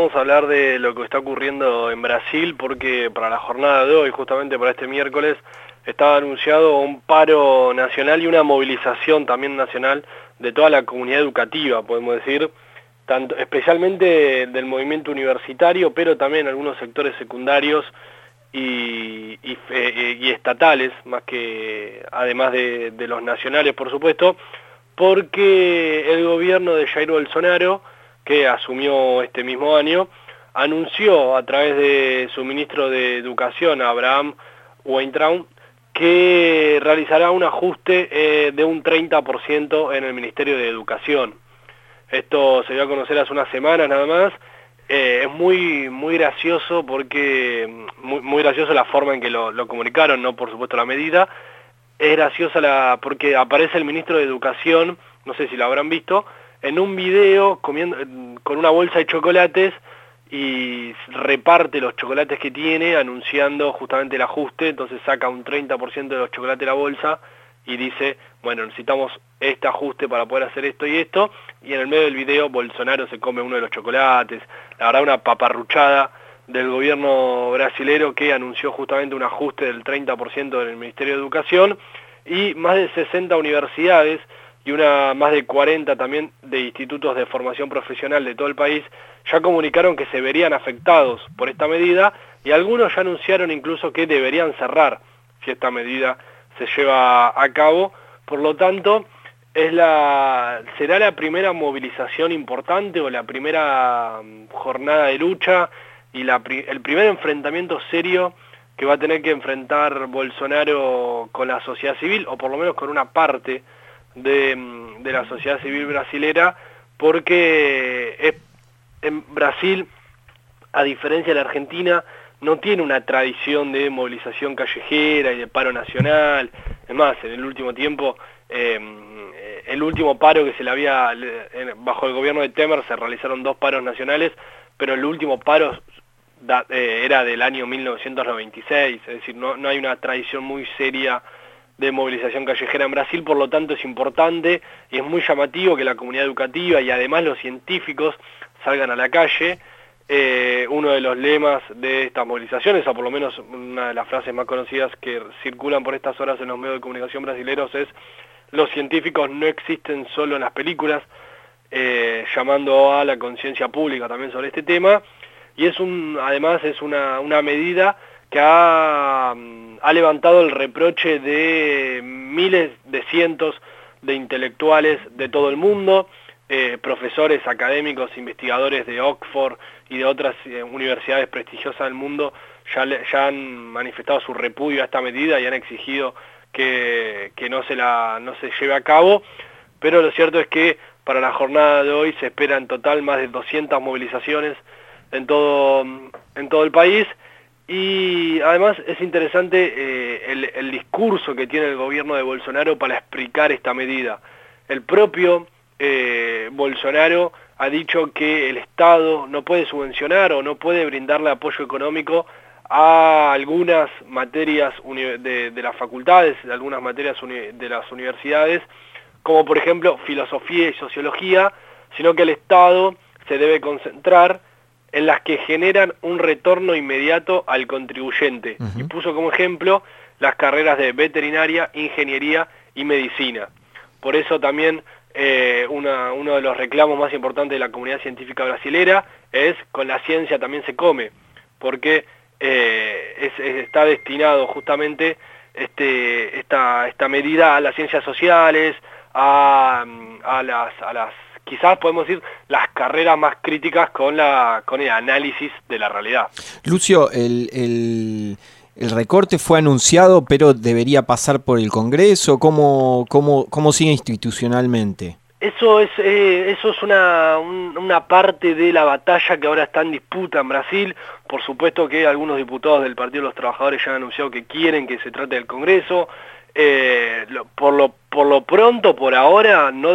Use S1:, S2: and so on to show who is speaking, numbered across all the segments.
S1: vamos a hablar de lo que está ocurriendo en Brasil, porque para la jornada de hoy, justamente para este miércoles, estaba anunciado un paro nacional y una movilización también nacional de toda la comunidad educativa, podemos decir, tanto, especialmente del movimiento universitario, pero también algunos sectores secundarios y estatales, más que además de los nacionales, por supuesto, porque el gobierno de Jair Bolsonaro, que asumió este mismo año, anunció a través de su ministro de Educación, Abraham Weintraub, que realizará un ajuste de un 30% en el Ministerio de Educación. Esto se dio a conocer hace unas semanas nada más. Es muy gracioso porque muy gracioso la forma en que lo comunicaron, no por supuesto la medida. Es graciosa porque aparece el ministro de Educación, no sé si lo habrán visto, en un video comiendo con una bolsa de chocolates y reparte los chocolates que tiene anunciando justamente el ajuste. Entonces saca un 30% de los chocolates de la bolsa y dice, bueno, necesitamos este ajuste para poder hacer esto y esto, y en el medio del video Bolsonaro se come uno de los chocolates. La verdad, una paparruchada del gobierno brasilero, que anunció justamente un ajuste del 30% en el Ministerio de Educación, y más de 60 universidades y más de 40 también de institutos de formación profesional de todo el país ya comunicaron que se verían afectados por esta medida, y algunos ya anunciaron incluso que deberían cerrar si esta medida se lleva a cabo. Por lo tanto, será la primera movilización importante o la primera jornada de lucha y el primer enfrentamiento serio que va a tener que enfrentar Bolsonaro con la sociedad civil, o por lo menos con una parte de la sociedad civil brasilera, porque en Brasil, a diferencia de la Argentina, no tiene una tradición de movilización callejera y de paro nacional. Es más, en el último tiempo, el último paro que se le había, bajo el gobierno de Temer, se realizaron 2 paros nacionales, pero el último paro era del año 1996, es decir, no hay una tradición muy seria de movilización callejera en Brasil. Por lo tanto es importante y es muy llamativo que la comunidad educativa y además los científicos salgan a la calle. Uno de los lemas de estas movilizaciones, o por lo menos una de las frases más conocidas que circulan por estas horas en los medios de comunicación brasileños, es: los científicos no existen solo en las películas, llamando a la conciencia pública también sobre este tema. Y además es una medida que ha levantado el reproche de miles, de cientos de intelectuales de todo el mundo, profesores, académicos, investigadores de Oxford y de otras universidades prestigiosas del mundo ya han manifestado su repudio a esta medida y han exigido que no se lleve a cabo. Pero lo cierto es que para la jornada de hoy se espera en total más de 200 movilizaciones en todo el país. Y además es interesante el discurso que tiene el gobierno de Bolsonaro para explicar esta medida. El propio Bolsonaro ha dicho que el Estado no puede subvencionar o no puede brindarle apoyo económico a algunas materias de las facultades, de algunas materias de las universidades, como por ejemplo filosofía y sociología, sino que el Estado se debe concentrar en las que generan un retorno inmediato al contribuyente. Y puso como ejemplo las carreras de veterinaria, ingeniería y medicina. Por eso también uno de los reclamos más importantes de la comunidad científica brasilera es: con la ciencia también se come, porque está destinado justamente esta medida a las ciencias sociales, a las quizás podemos decir las carreras más críticas con el análisis de la realidad.
S2: Lucio, el recorte fue anunciado, pero debería pasar por el Congreso. ¿Cómo sigue institucionalmente?
S1: Eso es una parte de la batalla que ahora está en disputa en Brasil. Por supuesto que algunos diputados del Partido de los Trabajadores ya han anunciado que quieren que se trate del Congreso. Por lo pronto, por ahora, no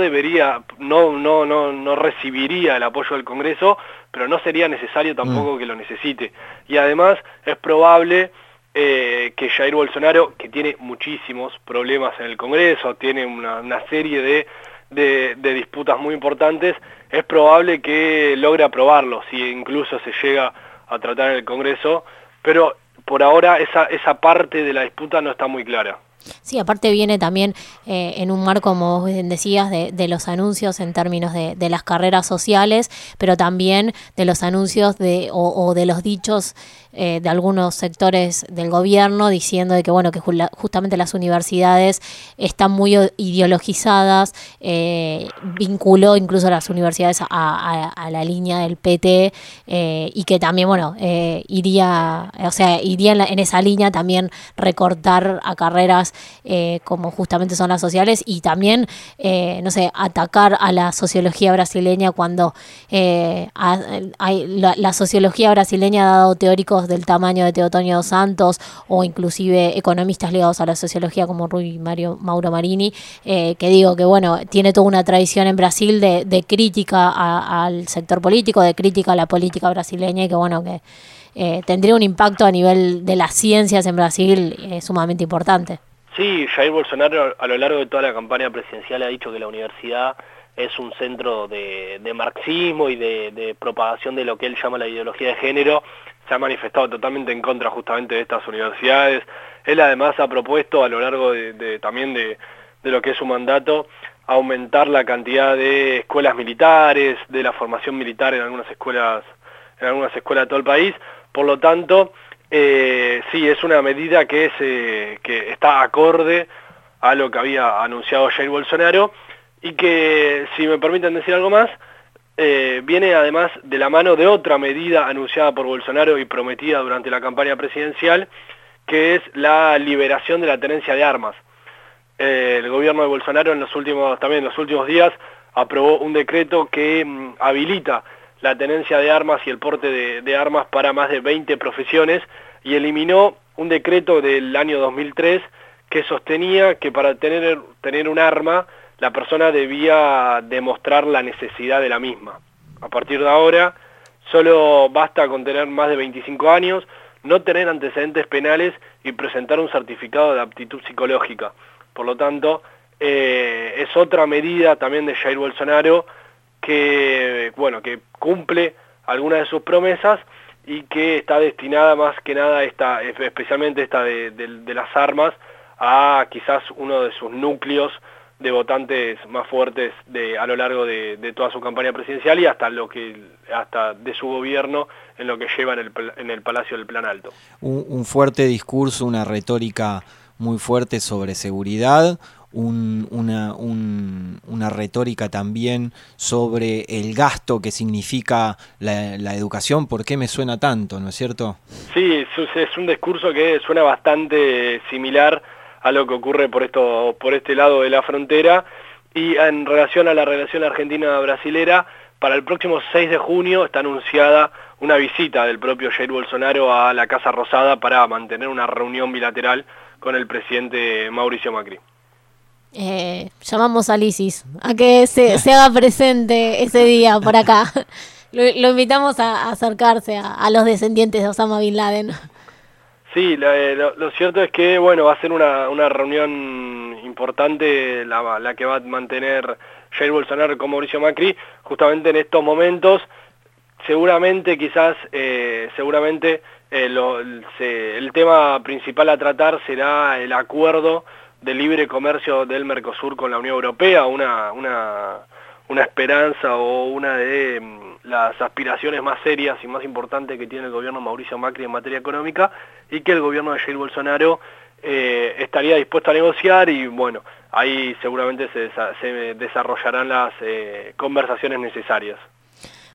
S1: recibiría el apoyo del Congreso, pero no sería necesario tampoco que lo necesite. Y además es probable que Jair Bolsonaro, que tiene muchísimos problemas en el Congreso, tiene una serie de disputas muy importantes, es probable que logre aprobarlo, si incluso se llega a tratar en el Congreso, pero por ahora esa parte de la disputa no está muy clara.
S3: Sí, aparte viene también en un marco, como vos bien decías, de los anuncios en términos de las carreras sociales, pero también de los anuncios o de los dichos de algunos sectores del gobierno diciendo de que bueno que justamente las universidades están muy ideologizadas, vinculó incluso a las universidades a la línea del PT, y que también bueno iría en esa línea también recortar a carreras como justamente son las sociales, y también no sé, atacar a la sociología brasileña cuando la sociología brasileña ha dado teóricos del tamaño de Teotonio dos Santos, o inclusive economistas ligados a la sociología como Rui Mauro Marini, que digo que bueno, tiene toda una tradición en Brasil de crítica al sector político, de crítica a la política brasileña, y que bueno, que tendría un impacto a nivel de las ciencias en Brasil sumamente importante.
S1: Sí, Jair Bolsonaro a lo largo de toda la campaña presidencial ha dicho que la universidad es un centro de marxismo y de propagación de lo que él llama la ideología de género. Se ha manifestado totalmente en contra justamente de estas universidades. Él además ha propuesto a lo largo también de lo que es su mandato aumentar la cantidad de escuelas militares, de la formación militar en algunas escuelas de todo el país. Por lo tanto, sí, es una medida que está acorde a lo que había anunciado Jair Bolsonaro, y que, si me permiten decir algo más, viene además de la mano de otra medida anunciada por Bolsonaro y prometida durante la campaña presidencial, que es la liberación de la tenencia de armas. El gobierno de Bolsonaro en los últimos días aprobó un decreto que habilita la tenencia de armas y el porte de armas para más de 20 profesiones, y eliminó un decreto del año 2003 que sostenía que para tener un arma la persona debía demostrar la necesidad de la misma. A partir de ahora, solo basta con tener más de 25 años, no tener antecedentes penales y presentar un certificado de aptitud psicológica. Por lo tanto, es otra medida también de Jair Bolsonaro que cumple algunas de sus promesas, y que está destinada más que nada, especialmente esta de las armas, a quizás uno de sus núcleos de votantes más fuertes a lo largo de toda su campaña presidencial, y hasta de su gobierno en lo que lleva en el Palacio del Planalto.
S2: Un fuerte discurso, una retórica muy fuerte sobre seguridad, una retórica también sobre el gasto que significa la educación. ¿Por qué me suena tanto, no es cierto?
S1: Sí, es un discurso que suena bastante similar a lo que ocurre por este lado de la frontera. Y en relación a la relación argentina-brasilera, para el próximo 6 de junio está anunciada una visita del propio Jair Bolsonaro a la Casa Rosada para mantener una reunión bilateral con el presidente Mauricio Macri.
S3: Llamamos a Lisis a que se haga presente ese día por acá. Lo invitamos a acercarse a los descendientes de Osama Bin Laden.
S1: Sí, lo cierto es que va a ser una reunión importante la que va a mantener Jair Bolsonaro con Mauricio Macri, justamente en estos momentos. Seguramente el tema principal a tratar será el acuerdo de libre comercio del Mercosur con la Unión Europea, una esperanza o una de las aspiraciones más serias y más importantes que tiene el gobierno Mauricio Macri en materia económica, y que el gobierno de Jair Bolsonaro estaría dispuesto a negociar, y ahí seguramente se desarrollarán las conversaciones necesarias.